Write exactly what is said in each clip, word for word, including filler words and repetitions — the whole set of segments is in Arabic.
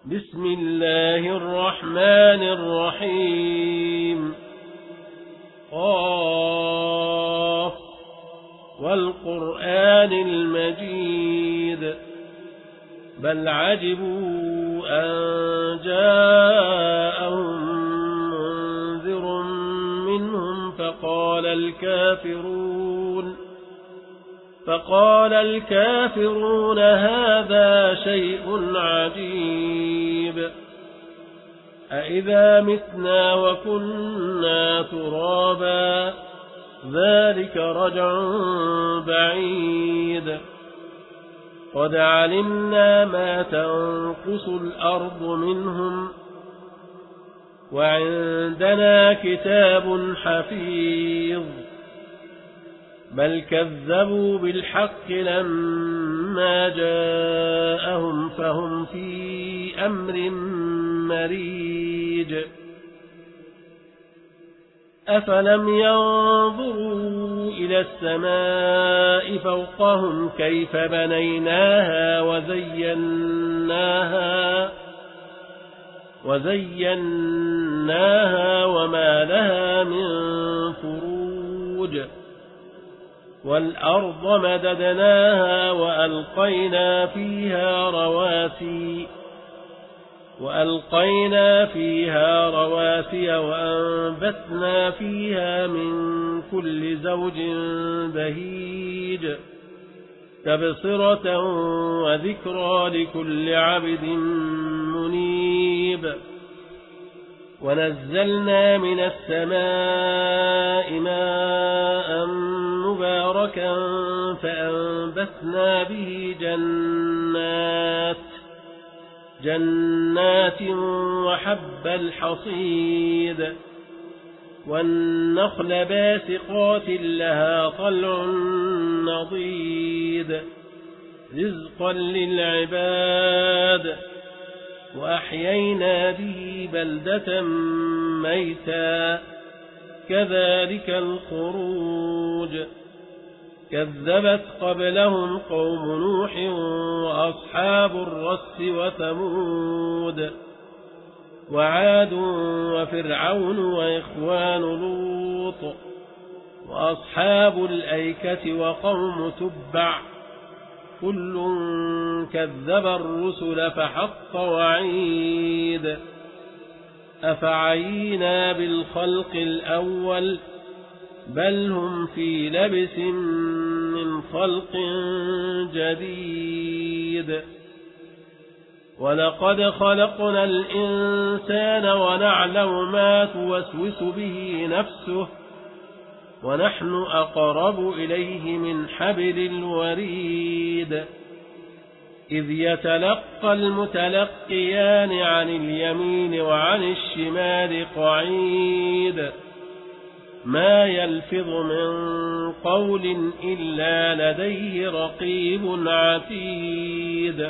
بسم الله الرحمن الرحيم قاف والقرآن المجيد بل عجبوا أن جاءهم منذر منهم فقال الكافرون فقال الكافرون هذا شيء عجيب أإذا متنا وكنا ترابا ذلك رجع بعيد قد علمنا ما تنقص الأرض منهم وعندنا كتاب حفيظ بل كذبوا بالحق لما جاءهم فهم في أمر مريج أفلم ينظروا إلى السماء فوقهم كيف بنيناها وزيناها وزيناها وما لها من فروج والأرض مددناها وألقينا فيها رواسي وألقينا فيها رواسي وأنبتنا فيها من كل زوج بهيج تبصرة وذكرى لكل عبد منيب ونزلنا من السماء ماء مباركا فأنبتنا به جنات جنات وحب الحصيد والنخل باسقات لها طلع نضيد رزقا للعباد وأحيينا به بلدة ميتا كذلك الخروج كذبت قبلهم قوم نوح وأصحاب الرس وثمود وعاد وفرعون وإخوان لوط وأصحاب الأيكة وقوم تبع كل كذب الرسل فحق وعيد أفعينا بالخلق الأول بل هم في لبس من خلق جديد ولقد خلقنا الإنسان ونعلم ما توسوس به نفسه ونحن أقرب إليه من حبل الوريد إذ يتلقى المتلقيان عن اليمين وعن الشمال قعيد ما يلفظ من قول إلا لديه رقيب عتيد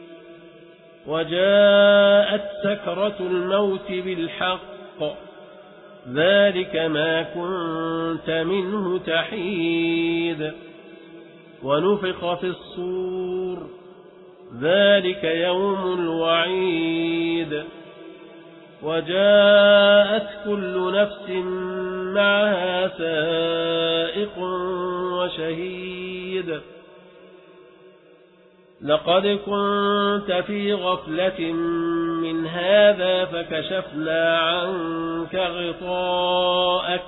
وجاءت سكرة الموت بالحق ذلك ما كنت منه تحيد ونفخ في الصور ذلك يوم الوعيد وجاءت كل نفس معها سائق وشهيد لقد كنت في غفلة من هذا فكشفنا عنك غطاءك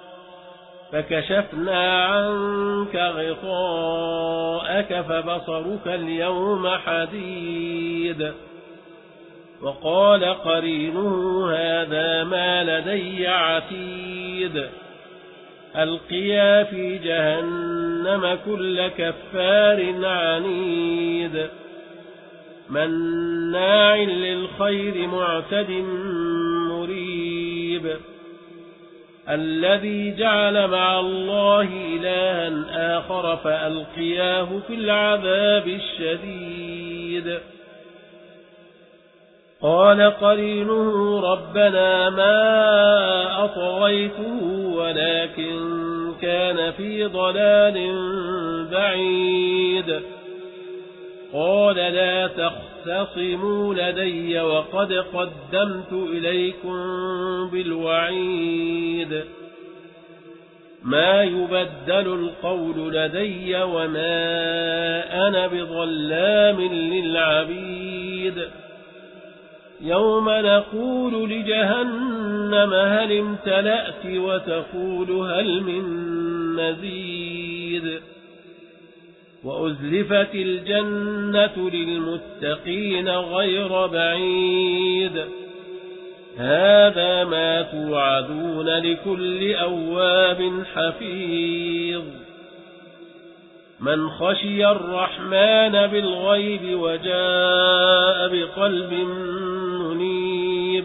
فكشفنا عنك غطاءك فبصرك اليوم حديد وقال قرينه هذا ما لدي عتيد ألقيا في جهنم كل كفار عنيد مناع للخير معتد مريب الذي جعل مع الله إلها آخر فألقياه في العذاب الشديد قال قرينه ربنا ما أطغيته ولكن كان في ضلال بعيد قال لا تخف تختصموا لدي وقد قدمت إليكم بالوعيد ما يبدل القول لدي وما أنا بظلام للعبيد يوم نقول لجهنم هل امتلأت وتقول هل من مزيد وأزلفت الجنة للمتقين غير بعيد هذا ما توعدون لكل أواب حفيظ من خشي الرحمن بالغيب وجاء بقلب منيب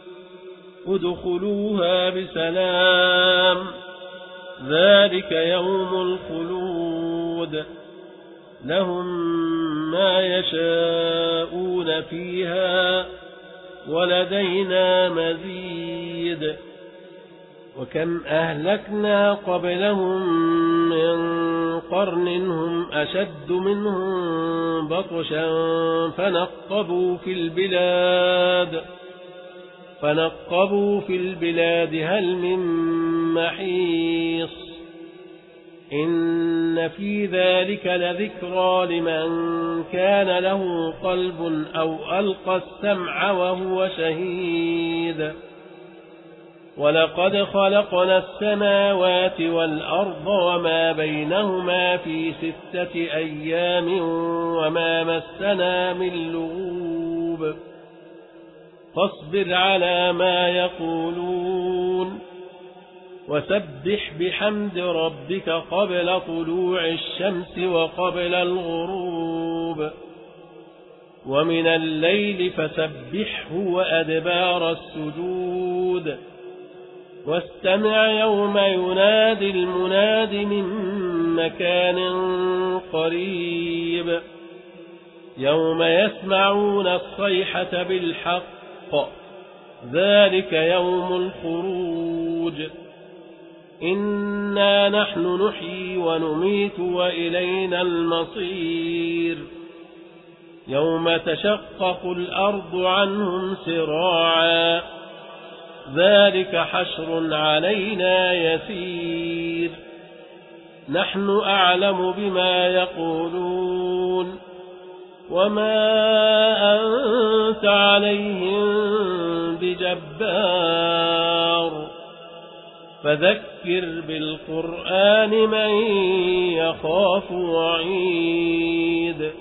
ادخلوها بسلام ذلك يوم الخلود لهم ما يشاءون فيها ولدينا مزيد وكم أهلكنا قبلهم من قرن هم أشد منهم بطشا فنقبوا في البلاد فنقبوا في البلاد هل من محيص إن في ذلك لذكرى لمن كان له قلب أو ألقى السمع وهو شهيد ولقد خلقنا السماوات والأرض وما بينهما في ستة أيام وما مسنا من لغوب فاصبر على ما يقولون وسبح بحمد ربك قبل طلوع الشمس وقبل الغروب ومن الليل فسبحه وأدبار السجود واستمع يوم ينادي المناد من مكان قريب يوم يسمعون الصيحة بالحق ذلك يوم الخروج إنا نحن نحيي ونميت وإلينا المصير يوم تشقق الأرض عنهم سراعا ذلك حشر علينا يسير نحن أعلم بما يقولون وما أنت عليهم بجبار فذكر بالقرآن من يخاف وعيد